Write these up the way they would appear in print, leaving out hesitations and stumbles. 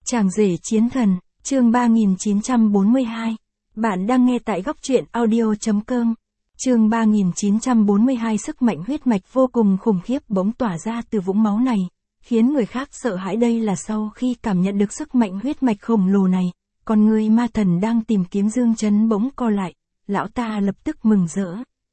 Chàng rể chiến thần, chương 3942. Bạn đang nghe tại góc truyện audio.com. Chương 3942. Sức mạnh huyết mạch vô cùng khủng khiếp bỗng tỏa ra từ vũng máu này, khiến người khác sợ hãi. Đây là sau khi cảm nhận được sức mạnh huyết mạch khổng lồ này, con người ma thần đang tìm kiếm Dương Chấn bỗng co lại, lão ta lập tức mừng rỡ.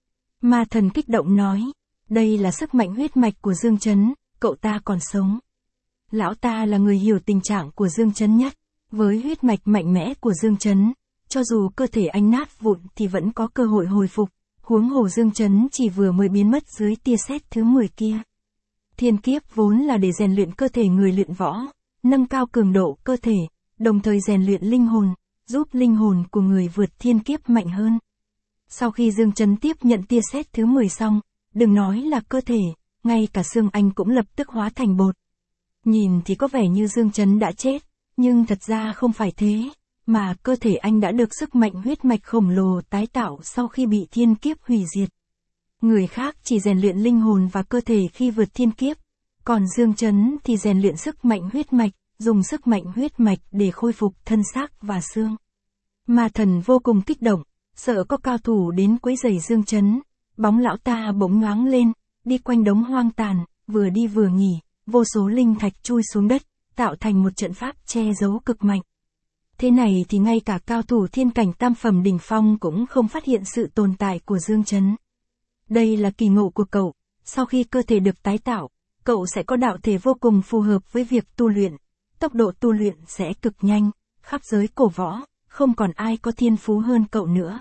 Ma thần kích động nói, đây là sức mạnh huyết mạch của Dương Chấn, cậu ta còn sống. Lão ta là người hiểu tình trạng của Dương Chấn nhất, với huyết mạch mạnh mẽ của Dương Chấn, cho dù cơ thể anh nát vụn thì vẫn có cơ hội hồi phục, huống hồ Dương Chấn chỉ vừa mới biến mất dưới tia sét thứ 10 kia. Thiên kiếp vốn là để rèn luyện cơ thể người luyện võ, nâng cao cường độ cơ thể, đồng thời rèn luyện linh hồn, giúp linh hồn của người vượt thiên kiếp mạnh hơn. Sau khi Dương Chấn tiếp nhận tia sét thứ 10 xong, đừng nói là cơ thể, ngay cả xương anh cũng lập tức hóa thành bột. Nhìn thì có vẻ như Dương Chấn đã chết, nhưng thật ra không phải thế, mà cơ thể anh đã được sức mạnh huyết mạch khổng lồ tái tạo sau khi bị thiên kiếp hủy diệt. Người khác chỉ rèn luyện linh hồn và cơ thể khi vượt thiên kiếp, còn Dương Chấn thì rèn luyện sức mạnh huyết mạch, dùng sức mạnh huyết mạch để khôi phục thân xác và xương. Ma thần vô cùng kích động, sợ có cao thủ đến quấy rầy Dương Chấn, bóng lão ta bỗng nhoáng lên, đi quanh đống hoang tàn, vừa đi vừa nghỉ. Vô số linh thạch chui xuống đất, tạo thành một trận pháp che giấu cực mạnh. Thế này thì ngay cả cao thủ thiên cảnh tam phẩm đỉnh phong cũng không phát hiện sự tồn tại của Dương Chấn. Đây là kỳ ngộ của cậu, sau khi cơ thể được tái tạo, cậu sẽ có đạo thể vô cùng phù hợp với việc tu luyện, tốc độ tu luyện sẽ cực nhanh, khắp giới cổ võ, không còn ai có thiên phú hơn cậu nữa.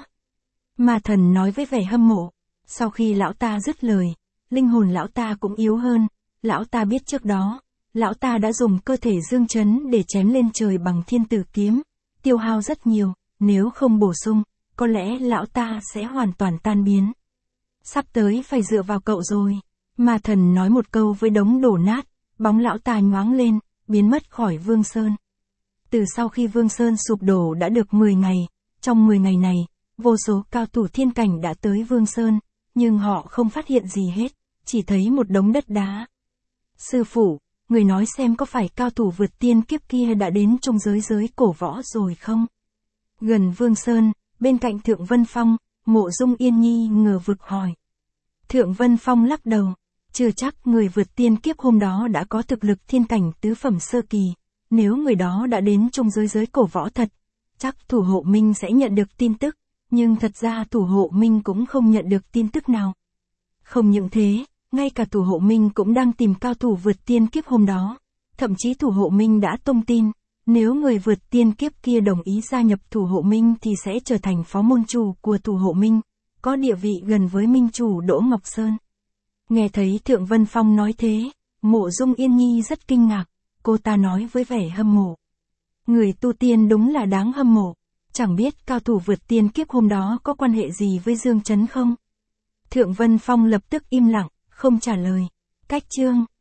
Ma thần nói với vẻ hâm mộ, sau khi lão ta dứt lời, linh hồn lão ta cũng yếu hơn. Lão ta biết trước đó, lão ta đã dùng cơ thể Dương Chấn để chém lên trời bằng thiên tử kiếm, tiêu hao rất nhiều, nếu không bổ sung, có lẽ lão ta sẽ hoàn toàn tan biến. Sắp tới phải dựa vào cậu rồi. Ma thần nói một câu với đống đổ nát, bóng lão ta nhoáng lên, biến mất khỏi Vương Sơn. Từ sau khi Vương Sơn sụp đổ đã được 10 ngày, trong 10 ngày này, vô số cao thủ thiên cảnh đã tới Vương Sơn, nhưng họ không phát hiện gì hết, chỉ thấy một đống đất đá. Sư phụ, người nói xem có phải cao thủ vượt tiên kiếp kia đã đến trong giới cổ võ rồi không? Gần Vương Sơn, bên cạnh Thượng Vân Phong, Mộ Dung Yên Nhi ngờ vực hỏi. Thượng Vân Phong lắc đầu, chưa chắc người vượt tiên kiếp hôm đó đã có thực lực thiên cảnh tứ phẩm sơ kỳ, nếu người đó đã đến trong giới cổ võ thật, chắc thủ hộ Minh sẽ nhận được tin tức, nhưng thật ra thủ hộ Minh cũng không nhận được tin tức nào. Không những thế, ngay cả thủ hộ Minh cũng đang tìm cao thủ vượt tiên kiếp hôm đó, thậm chí thủ hộ Minh đã tung tin, nếu người vượt tiên kiếp kia đồng ý gia nhập thủ hộ Minh thì sẽ trở thành phó môn chủ của thủ hộ Minh, có địa vị gần với Minh chủ Đỗ Ngọc Sơn. Nghe thấy Thượng Vân Phong nói thế, Mộ Dung Yên Nhi rất kinh ngạc, cô ta nói với vẻ hâm mộ. Người tu tiên đúng là đáng hâm mộ, chẳng biết cao thủ vượt tiên kiếp hôm đó có quan hệ gì với Dương Chấn không? Thượng Vân Phong lập tức im lặng, không trả lời. Cách chương